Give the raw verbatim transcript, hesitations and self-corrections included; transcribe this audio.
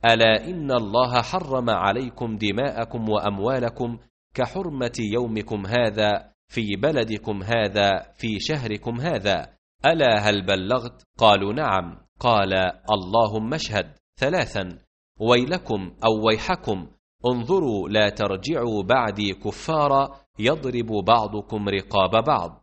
ألا إن الله حرم عليكم دماءكم وأموالكم كحرمة يومكم هذا في بلدكم هذا في شهركم هذا، ألا هل بلغت؟ قالوا نعم. قال اللهم اشهد ثلاثا، ويلكم أو ويحكم، انظروا لا ترجعوا بعدي كفارا يضرب بعضكم رقاب بعض.